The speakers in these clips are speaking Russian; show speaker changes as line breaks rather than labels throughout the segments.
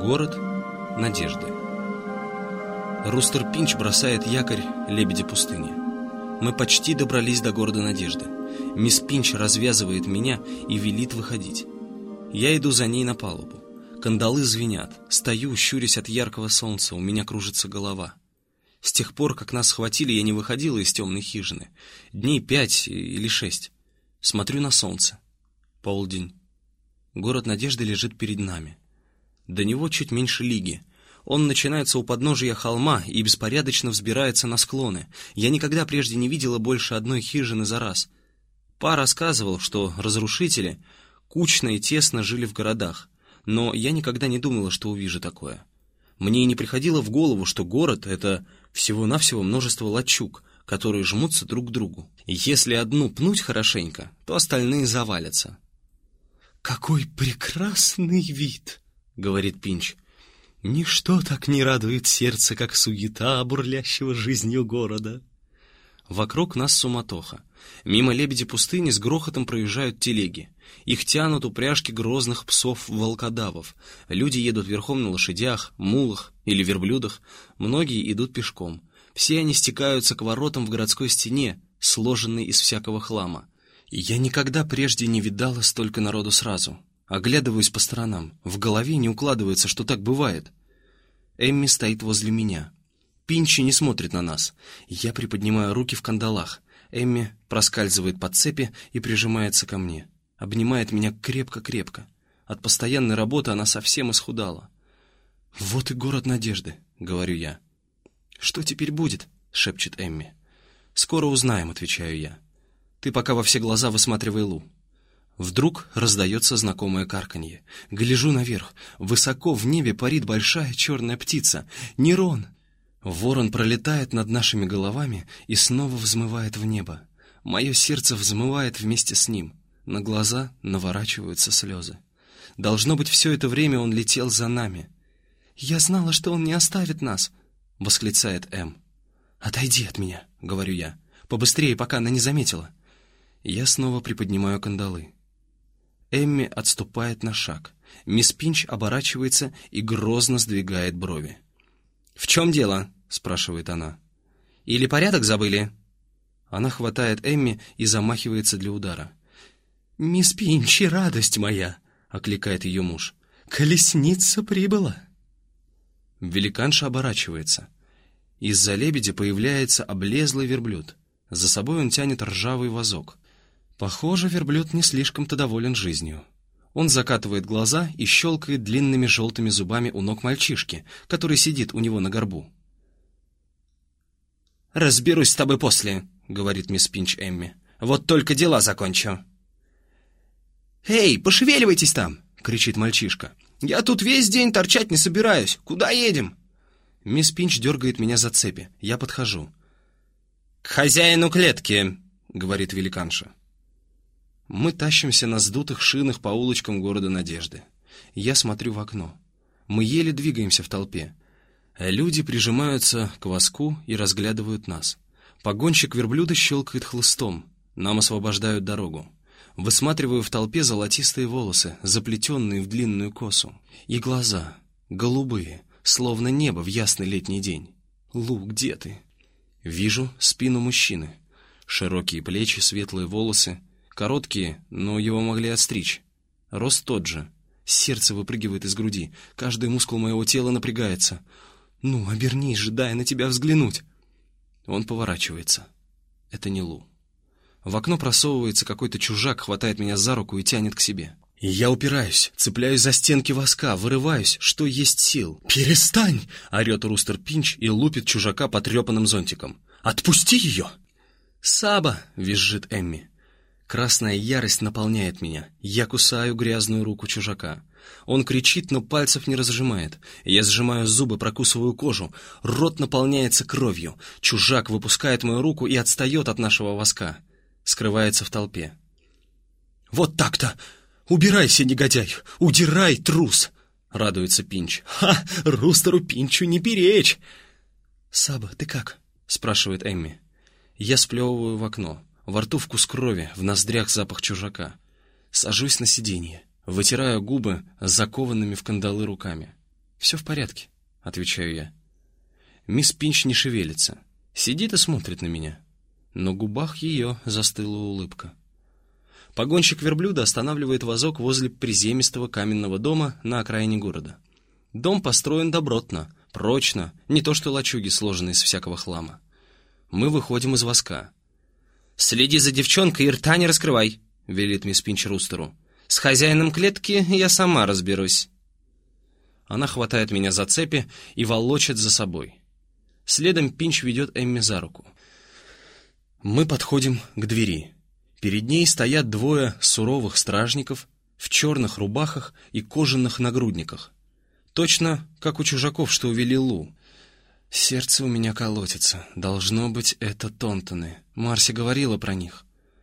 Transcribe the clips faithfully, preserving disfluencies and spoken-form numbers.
Город надежды. Рустер Пинч бросает якорь лебеди пустыни. Мы почти добрались до города надежды. Мисс Пинч развязывает меня и велит выходить. Я иду за ней на палубу. Кандалы звенят. Стою, щурясь от яркого солнца, у меня кружится голова. С тех пор, как нас схватили, я не выходила из темной хижины. Дней пять или шесть. Смотрю на солнце. Полдень. Город надежды лежит перед нами. До него чуть меньше лиги. Он начинается у подножия холма и беспорядочно взбирается на склоны. Я никогда прежде не видела больше одной хижины за раз. Па рассказывал, что разрушители кучно и тесно жили в городах, но я никогда не думала, что увижу такое. Мне и не приходило в голову, что город — это всего-навсего множество лачуг, которые жмутся друг к другу. И если одну пнуть хорошенько, то остальные завалятся.
«Какой прекрасный вид!» — говорит Пинч. «Ничто так не радует сердце, как суета бурлящего жизнью города».
Вокруг нас суматоха. Мимо лебеди пустыни с грохотом проезжают телеги. Их тянут упряжки грозных псов-волкодавов. Люди едут верхом на лошадях, мулах или верблюдах. Многие идут пешком. Все они стекаются к воротам в городской стене, сложенной из всякого хлама. И я никогда прежде не видала столько народу сразу. Оглядываюсь по сторонам. В голове не укладывается, что так бывает. Эмми стоит возле меня. Пинчи не смотрит на нас. Я приподнимаю руки в кандалах. Эмми проскальзывает под цепи и прижимается ко мне. Обнимает меня крепко-крепко. От постоянной работы она совсем исхудала. «Вот и город надежды», — говорю я. «Что теперь будет?» — шепчет Эмми. «Скоро узнаем», — отвечаю я. «Ты пока во все глаза высматривай Лу». Вдруг раздается знакомое карканье. Гляжу наверх. Высоко в небе парит большая черная птица. Нерон! Ворон пролетает над нашими головами и снова взмывает в небо. Мое сердце взмывает вместе с ним. На глаза наворачиваются слезы. Должно быть, все это время он летел за нами. «Я знала, что он не оставит нас!» — восклицает Эм. «Отойди от меня!» — говорю я. «Побыстрее, пока она не заметила!» Я снова приподнимаю кандалы. Эмми отступает на шаг. Мисс Пинч оборачивается и грозно сдвигает брови. «В чем дело?» — спрашивает она. «Или порядок забыли?» Она хватает Эмми и замахивается для удара.
«Мисс Пинч, радость моя!» — окликает ее муж. «Колесница прибыла!»
Великанша оборачивается. Из-за лебедя появляется облезлый верблюд. За собой он тянет ржавый вазок. Похоже, верблюд не слишком-то доволен жизнью. Он закатывает глаза и щелкает длинными желтыми зубами у ног мальчишки, который сидит у него на горбу.
«Разберусь с тобой после», — говорит мисс Пинч Эмми. «Вот только дела закончу». «Эй, пошевеливайтесь там!» — кричит мальчишка. «Я тут весь день торчать не собираюсь. Куда едем?»
Мисс Пинч дергает меня за цепи. Я подхожу.
«К хозяину клетки», — говорит великанша.
Мы тащимся на сдутых шинах по улочкам города надежды. Я смотрю в окно. Мы еле двигаемся в толпе. Люди прижимаются к воску и разглядывают нас. Погонщик верблюда щелкает хлыстом. Нам освобождают дорогу. Высматриваю в толпе золотистые волосы, заплетенные в длинную косу. И глаза, голубые, словно небо в ясный летний день. «Лу, где ты?» Вижу спину мужчины. Широкие плечи, светлые волосы. Короткие, но его могли отстричь. Рост тот же. Сердце выпрыгивает из груди. Каждый мускул моего тела напрягается. «Ну, обернись же, дай на тебя взглянуть!» Он поворачивается. Это не Лу. В окно просовывается какой-то чужак, хватает меня за руку и тянет к себе. И я упираюсь, цепляюсь за стенки воска, вырываюсь, что есть сил.
«Перестань!»
— орет Рустер Пинч и лупит чужака потрепанным зонтиком. «Отпусти ее!» «Саба!» — визжит Эмми. Красная ярость наполняет меня. Я кусаю грязную руку чужака. Он кричит, но пальцев не разжимает. Я сжимаю зубы, прокусываю кожу. Рот наполняется кровью. Чужак выпускает мою руку и отстает от нашего воска. Скрывается в толпе.
«Вот так-то! Убирайся, негодяй! Удирай, трус!» — радуется Пинч. «Ха! Рустеру Пинчу не перечь!»
«Саба, ты как?» — спрашивает Эмми. Я сплевываю в окно. Во рту вкус крови, в ноздрях запах чужака. Сажусь на сиденье, вытираю губы закованными в кандалы руками. «Все в порядке», — отвечаю я. Мисс Пинч не шевелится, сидит и смотрит на меня. На губах ее застыла улыбка. Погонщик верблюда останавливает вазок возле приземистого каменного дома на окраине города. Дом построен добротно, прочно, не то что лачуги, сложенные из всякого хлама. Мы выходим из вазка. «Следи за девчонкой и рта не раскрывай», — велит мисс Пинч Рустеру. «С хозяином клетки я сама разберусь». Она хватает меня за цепи и волочит за собой. Следом Пинч ведет Эмми за руку. Мы подходим к двери. Перед ней стоят двое суровых стражников в черных рубахах и кожаных нагрудниках. Точно, как у чужаков, что увели Лу. Сердце у меня колотится. Должно быть, это Тонтоны. Марси говорила про них.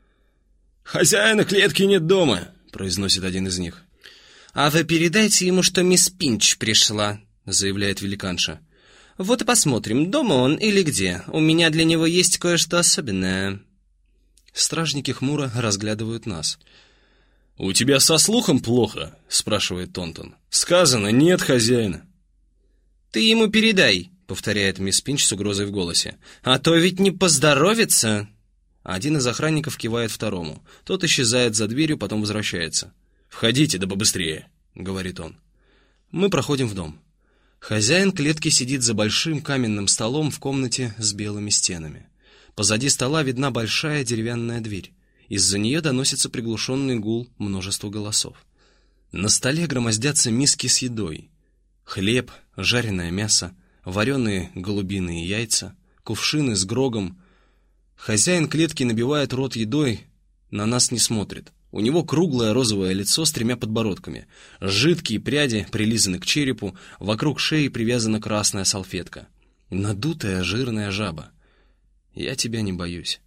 «Хозяина клетки нет дома», — произносит один из них.
«А вы передайте ему, что мисс Пинч пришла», — заявляет великанша. «Вот и посмотрим, дома он или где. У меня для него есть кое-что особенное». Стражники хмуро разглядывают нас.
«У тебя со слухом плохо?» — спрашивает Тонтон. «Сказано, нет хозяина».
«Ты ему передай», — повторяет мисс Пинч с угрозой в голосе. «А то ведь не поздоровится». Один из охранников кивает второму. Тот исчезает за дверью, потом возвращается.
«Входите, да побыстрее», — говорит он.
Мы проходим в дом. Хозяин клетки сидит за большим каменным столом в комнате с белыми стенами. Позади стола видна большая деревянная дверь. Из-за нее доносится приглушенный гул множества голосов. На столе громоздятся миски с едой. Хлеб, жареное мясо, вареные голубиные яйца, кувшины с грогом. Хозяин клетки набивает рот едой, на нас не смотрит. У него круглое розовое лицо с тремя подбородками. Жидкие пряди прилизаны к черепу, вокруг шеи привязана красная салфетка. Надутая жирная жаба. Я тебя не боюсь.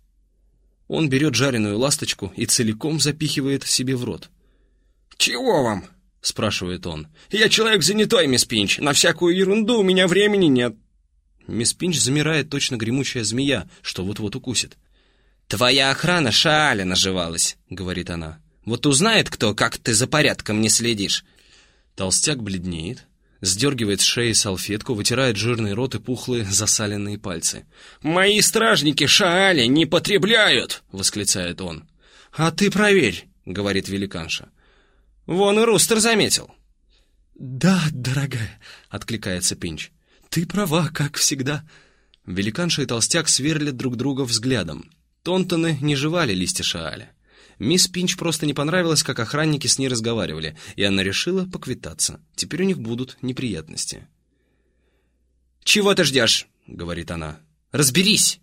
Он берет жареную ласточку и целиком запихивает себе в рот.
«Чего вам?»
— спрашивает он.
«Я человек занятой, мисс Пинч. На всякую ерунду у меня времени нет».
Мисс Пинч замирает, точно гремучая змея, что вот-вот укусит. «Твоя охрана Шааля наживалась», — говорит она. «Вот узнает кто, как ты за порядком не следишь». Толстяк бледнеет, сдергивает с шеи салфетку, вытирает жирный рот и пухлые засаленные пальцы.
«Мои стражники Шааля не потребляют!» — восклицает он.
«А ты проверь», — говорит великанша. «Вон и Рустер заметил».
«Да, дорогая», — откликается Пинч. «Ты права, как всегда».
Великанша и толстяк сверлят друг друга взглядом. Тонтоны не жевали листья Шааля. Мисс Пинч просто не понравилось, как охранники с ней разговаривали, и она решила поквитаться. Теперь у них будут неприятности. «Чего ты ждешь?» — говорит она. «Разберись!»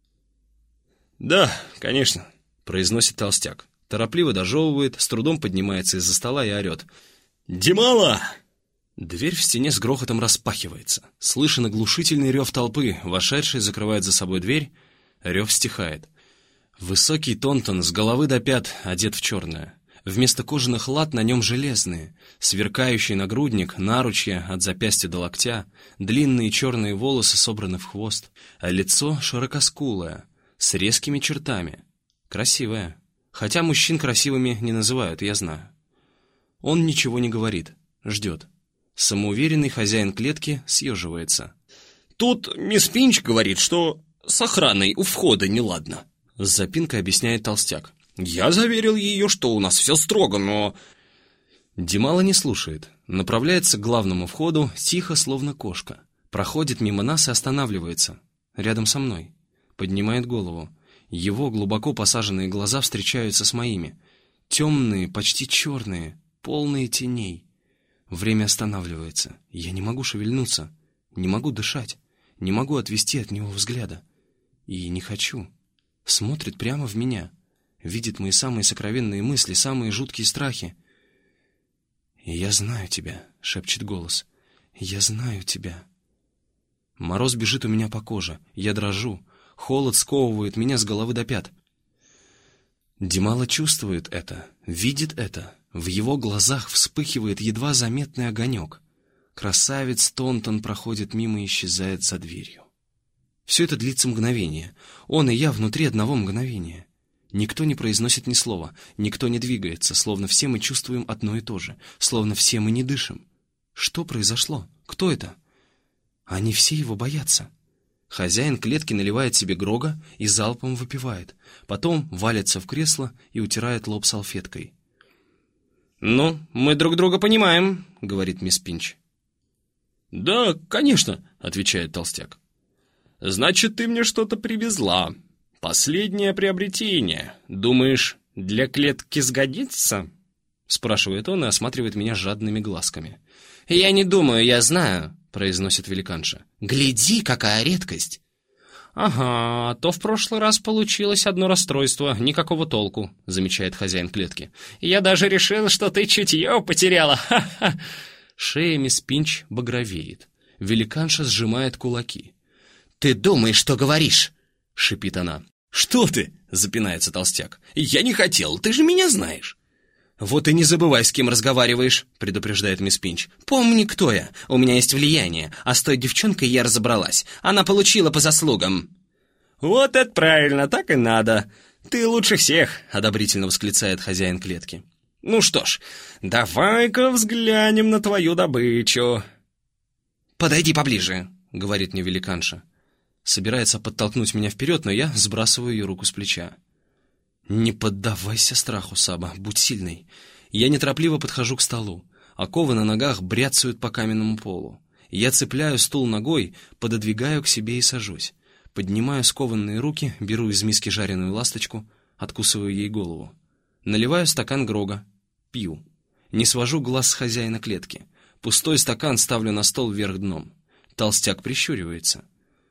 «Да, конечно»,
— произносит толстяк. Торопливо дожевывает, с трудом поднимается из-за стола и орет.
«Димала!»
Дверь в стене с грохотом распахивается. Слышен оглушительный рев толпы. Вошедший закрывает за собой дверь. Рев стихает. Высокий Тонтон с головы до пят одет в черное. Вместо кожаных лат на нем железные. Сверкающий нагрудник, наручья от запястья до локтя, длинные черные волосы собраны в хвост, а лицо широкоскулое, с резкими чертами. Красивое. Хотя мужчин красивыми не называют, я знаю. Он ничего не говорит, ждет. Самоуверенный хозяин клетки съеживается.
«Тут мисс Пинч говорит, что с охраной у входа неладно»,
— с запинкой объясняет толстяк.
«Я заверил ее, что у нас все строго, но...»
Димала не слушает. Направляется к главному входу, тихо, словно кошка. Проходит мимо нас и останавливается. Рядом со мной. Поднимает голову. Его глубоко посаженные глаза встречаются с моими. Темные, почти черные, полные теней. Время останавливается. Я не могу шевельнуться. Не могу дышать. Не могу отвести от него взгляда. И не хочу. Смотрит прямо в меня. Видит мои самые сокровенные мысли, самые жуткие страхи. «Я знаю тебя», — шепчет голос. «Я знаю тебя». Мороз бежит у меня по коже. Я дрожу. Холод сковывает меня с головы до пят. Димала чувствует это, видит это. В его глазах вспыхивает едва заметный огонек. Красавец Тонтон проходит мимо и исчезает за дверью. Все это длится мгновение. Он и я внутри одного мгновения. Никто не произносит ни слова, никто не двигается, словно все мы чувствуем одно и то же, словно все мы не дышим. Что произошло? Кто это? Они все его боятся. Хозяин клетки наливает себе грога и залпом выпивает. Потом валится в кресло и утирает лоб салфеткой.
«Ну, мы друг друга понимаем», — говорит мисс Пинч.
«Да, конечно», — отвечает толстяк. «Значит, ты мне что-то привезла. Последнее приобретение. Думаешь, для клетки сгодится?»
Спрашивает он и осматривает меня жадными глазками.
«Я не думаю, я знаю», — произносит великанша. «Гляди, какая редкость!»
«Ага, то в прошлый раз получилось одно расстройство, никакого толку», — замечает хозяин клетки.
«Я даже решил, что ты чутье потеряла, ха-ха!»
Шея мисс Пинч багровеет. Великанша сжимает кулаки.
«Ты думаешь, что говоришь?»
— шипит она.
«Что ты?» — запинается толстяк. «Я не хотел, ты же меня знаешь».
«Вот и не забывай, с кем разговариваешь», — предупреждает мисс Пинч.
«Помни, кто я. У меня есть влияние. А с той девчонкой я разобралась. Она получила по заслугам».
«Вот это правильно, так и надо. Ты лучше всех», —
одобрительно восклицает хозяин клетки.
«Ну что ж, давай-ка взглянем на твою добычу».
«Подойди поближе», —
говорит мне великанша. Собирается подтолкнуть меня вперед, но я сбрасываю ее руку с плеча. «Не поддавайся страху, Саба, будь сильной». Я неторопливо подхожу к столу. Оковы на ногах бряцают по каменному полу. Я цепляю стул ногой, пододвигаю к себе и сажусь. Поднимаю скованные руки, беру из миски жареную ласточку, откусываю ей голову. Наливаю стакан грога, пью. Не свожу глаз с хозяина клетки. Пустой стакан ставлю на стол вверх дном. Толстяк прищуривается.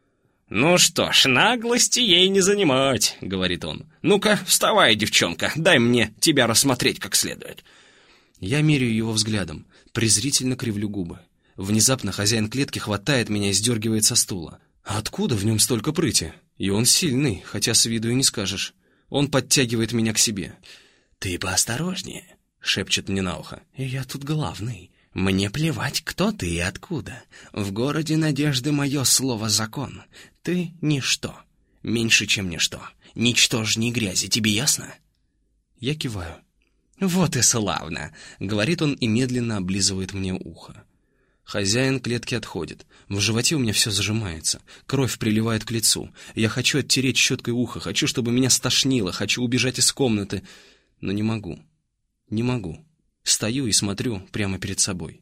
«Ну что ж, наглости ей не занимать», — говорит он. «Ну-ка, вставай, девчонка, дай мне тебя рассмотреть как следует».
Я меряю его взглядом, презрительно кривлю губы. Внезапно хозяин клетки хватает меня и сдергивает со стула. Откуда в нем столько прыти? И он сильный, хотя с виду и не скажешь. Он подтягивает меня к себе.
«Ты поосторожнее», — шепчет мне на ухо. «Я тут главный. Мне плевать, кто ты и откуда. В городе Надежды мое слово закон. Ты — ничто. Меньше, чем ничто. Ничтожней грязи, тебе ясно?»
Я киваю.
«Вот и славно», — говорит он и медленно облизывает мне ухо.
Хозяин клетки отходит. В животе у меня все зажимается. Кровь приливает к лицу. Я хочу оттереть щеткой ухо, хочу, чтобы меня стошнило, хочу убежать из комнаты. Но не могу. Не могу. Стою и смотрю прямо перед собой.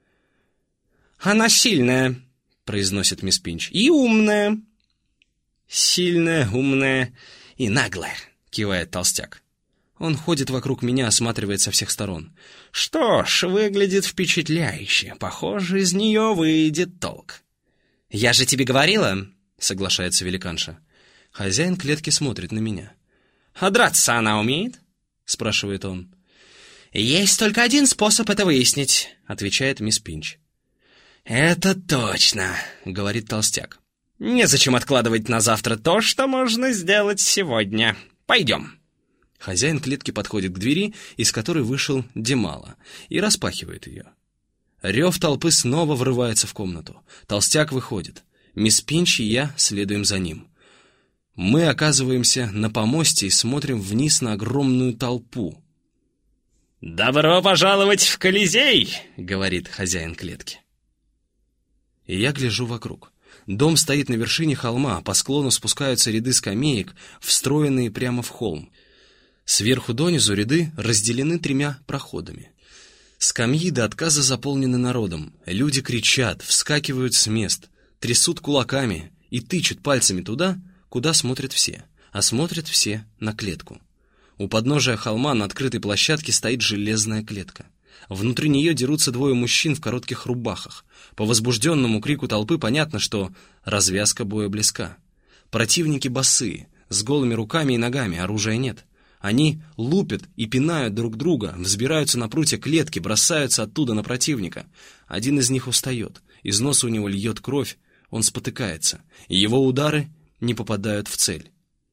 «Она сильная», — произносит мисс Пинч, — «и умная».
«Сильная, умная и наглая», — кивает толстяк.
Он ходит вокруг меня, осматривает со всех сторон.
«Что ж, выглядит впечатляюще. Похоже, из нее выйдет толк». «Я же тебе говорила», — соглашается великанша.
Хозяин клетки смотрит на меня.
«А драться она умеет?» — спрашивает он. «Есть только один способ это выяснить», — отвечает мисс Пинч. «Это точно», — говорит толстяк. «Незачем откладывать на завтра то, что можно сделать сегодня. Пойдем».
Хозяин клетки подходит к двери, из которой вышел Демала, и распахивает ее. Рев толпы снова врывается в комнату. Толстяк выходит. Мисс Пинч и я следуем за ним. Мы оказываемся на помосте и смотрим вниз на огромную толпу.
«Добро пожаловать в Колизей!» —
говорит хозяин клетки.
И я гляжу вокруг. Дом стоит на вершине холма, по склону спускаются ряды скамеек, встроенные прямо в холм. Сверху донизу ряды разделены тремя проходами. Скамьи до отказа заполнены народом. Люди кричат, вскакивают с мест, трясут кулаками и тычут пальцами туда, куда смотрят все, а смотрят все на клетку. У подножия холма на открытой площадке стоит железная клетка. Внутри нее дерутся двое мужчин в коротких рубахах. По возбужденному крику толпы понятно, что развязка боя близка. Противники босые, с голыми руками и ногами, оружия нет. Они лупят и пинают друг друга, взбираются на прутья клетки, бросаются оттуда на противника. Один из них устает, из носа у него льет кровь, он спотыкается, и его удары не попадают в цель.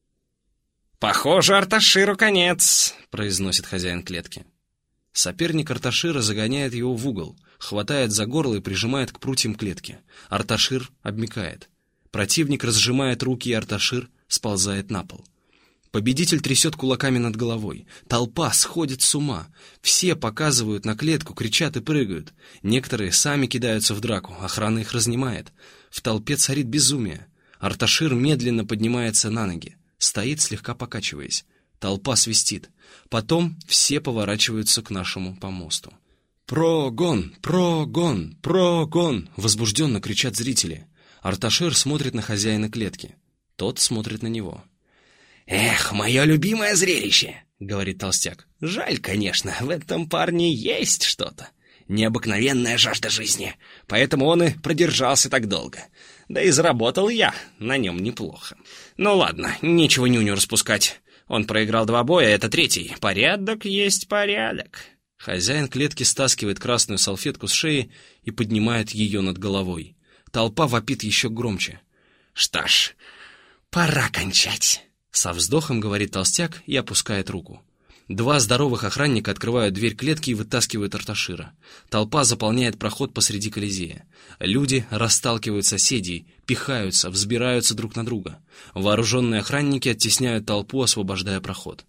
«Похоже, Арташиру конец», —
произносит хозяин клетки.
Соперник Арташира загоняет его в угол, хватает за горло и прижимает к прутьям клетки. Арташир обмякает. Противник разжимает руки, и Арташир сползает на пол. Победитель трясет кулаками над головой. Толпа сходит с ума. Все показывают на клетку, кричат и прыгают. Некоторые сами кидаются в драку, охрана их разнимает. В толпе царит безумие. Арташир медленно поднимается на ноги. Стоит, слегка покачиваясь. Толпа свистит. Потом все поворачиваются к нашему помосту. «Прогон! Прогон! Прогон!» — возбужденно кричат зрители. Арташир смотрит на хозяина клетки. Тот смотрит на него.
«Эх, мое любимое зрелище!» — говорит толстяк. «Жаль, конечно, в этом парне есть что-то. Необыкновенная жажда жизни, поэтому он и продержался так долго. Да и заработал я на нем неплохо. Ну ладно, нечего нюню распускать. Он проиграл два боя, это третий. Порядок есть порядок».
Хозяин клетки стаскивает красную салфетку с шеи и поднимает ее над головой. Толпа вопит еще громче.
«Что ж, пора кончать», — со вздохом говорит толстяк и опускает руку.
Два здоровых охранника открывают дверь клетки и вытаскивают Арташира. Толпа заполняет проход посреди Колизея. Люди расталкивают соседей, пихаются, взбираются друг на друга. Вооруженные охранники оттесняют толпу, освобождая проход.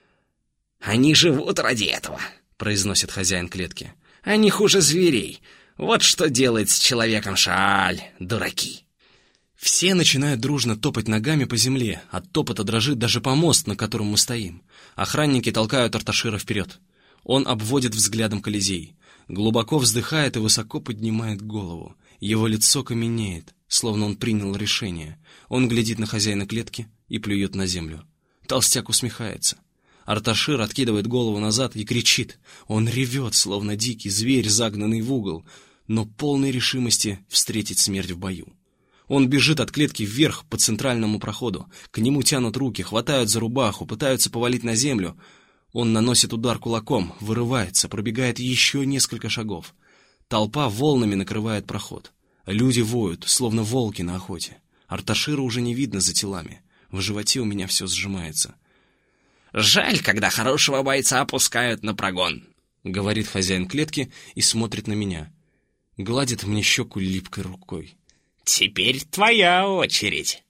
«Они живут ради этого», — произносит хозяин клетки. «Они хуже зверей. Вот что делает с человеком Шааль, дураки».
Все начинают дружно топать ногами по земле. От топота дрожит даже помост, на котором мы стоим. Охранники толкают Арташира вперед. Он обводит взглядом Колизей. Глубоко вздыхает и высоко поднимает голову. Его лицо каменеет, словно он принял решение. Он глядит на хозяина клетки и плюет на землю. Толстяк усмехается. Арташир откидывает голову назад и кричит. Он ревет, словно дикий зверь, загнанный в угол, но полной решимости встретить смерть в бою. Он бежит от клетки вверх по центральному проходу. К нему тянут руки, хватают за рубаху, пытаются повалить на землю. Он наносит удар кулаком, вырывается, пробегает еще несколько шагов. Толпа волнами накрывает проход. Люди воют, словно волки на охоте. Арташира уже не видно за телами. В животе у меня все сжимается.
«Жаль, когда хорошего бойца опускают на прогон»,
— говорит хозяин клетки и смотрит на меня. Гладит мне щеку липкой рукой.
«Теперь твоя очередь».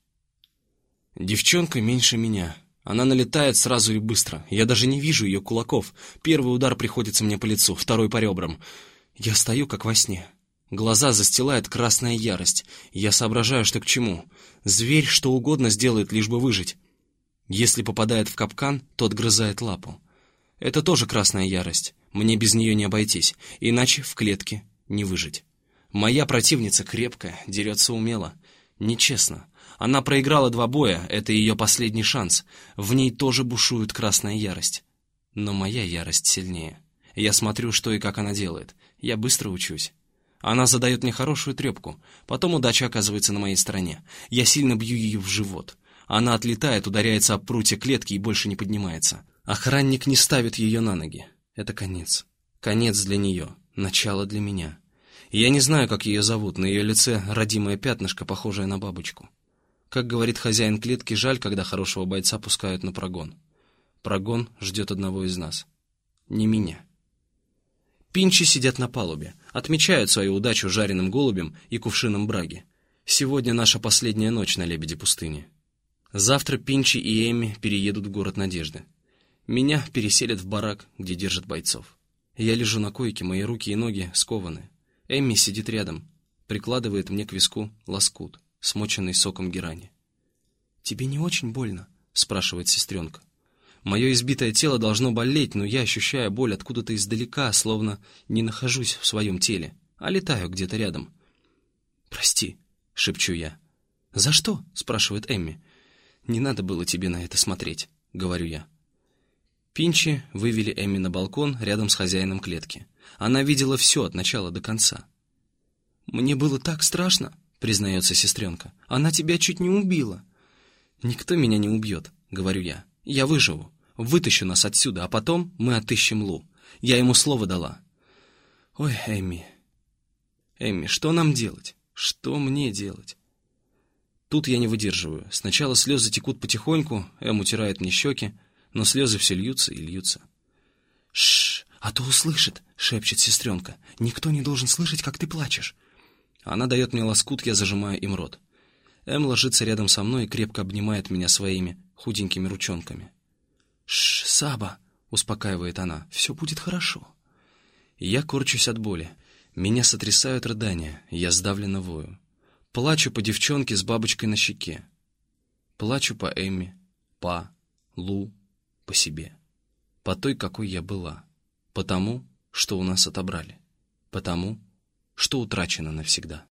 Девчонка меньше меня. Она налетает сразу и быстро. Я даже не вижу ее кулаков. Первый удар приходится мне по лицу, второй по ребрам. Я стою, как во сне. Глаза застилает красная ярость. Я соображаю, что к чему. Зверь что угодно сделает, лишь бы выжить. Если попадает в капкан, то отгрызает лапу. Это тоже красная ярость. Мне без нее не обойтись, иначе в клетке не выжить. Моя противница крепкая, дерется умело. Нечестно. Она проиграла два боя, это ее последний шанс. В ней тоже бушует красная ярость. Но моя ярость сильнее. Я смотрю, что и как она делает. Я быстро учусь. Она задает мне хорошую трепку. Потом удача оказывается на моей стороне. Я сильно бью ее в живот. Она отлетает, ударяется об прутья клетки и больше не поднимается. Охранник не ставит ее на ноги. Это конец. Конец для нее. Начало для меня. Я не знаю, как ее зовут. На ее лице родимое пятнышко, похожее на бабочку. Как говорит хозяин клетки, жаль, когда хорошего бойца пускают на прогон. Прогон ждет одного из нас. Не меня. Пинчи сидят на палубе. Отмечают свою удачу жареным голубем и кувшином браги. Сегодня наша последняя ночь на Лебеде пустыни. Завтра Пинчи и Эмми переедут в город Надежды. Меня переселят в барак, где держат бойцов. Я лежу на койке, мои руки и ноги скованы. Эмми сидит рядом, прикладывает мне к виску лоскут, смоченный соком герани. «Тебе не очень больно?» — спрашивает сестренка. Мое избитое тело должно болеть, но я ощущаю боль откуда-то издалека, словно не нахожусь в своем теле, а летаю где-то рядом. «Прости», — шепчу я. «За что?» — спрашивает Эмми. «Не надо было тебе на это смотреть», — говорю я. Пинчи вывели Эмми на балкон рядом с хозяином клетки. Она видела все от начала до конца. «Мне было так страшно», — признается сестренка. «Она тебя чуть не убила». «Никто меня не убьет», — говорю я. «Я выживу, вытащу нас отсюда, а потом мы отыщем Лу. Я ему слово дала». «Ой, Эмми, Эмми, что нам делать? Что мне делать?» Тут я не выдерживаю. Сначала слезы текут потихоньку, Эм утирает мне щеки, но слезы все льются и льются. «Шш, а то услышит», — шепчет сестренка. «Никто не должен слышать, как ты плачешь». Она дает мне лоскут, я зажимаю им рот. Эм ложится рядом со мной и крепко обнимает меня своими худенькими ручонками. «Шш, Саба!» — успокаивает она. «Все будет хорошо». Я корчусь от боли. Меня сотрясают рыдания. Я сдавленно вою. Плачу по девчонке с бабочкой на щеке. Плачу по Эмми, по Лу, по себе. По той, какой я была. Потому, что у нас отобрали. Потому, что утрачено навсегда.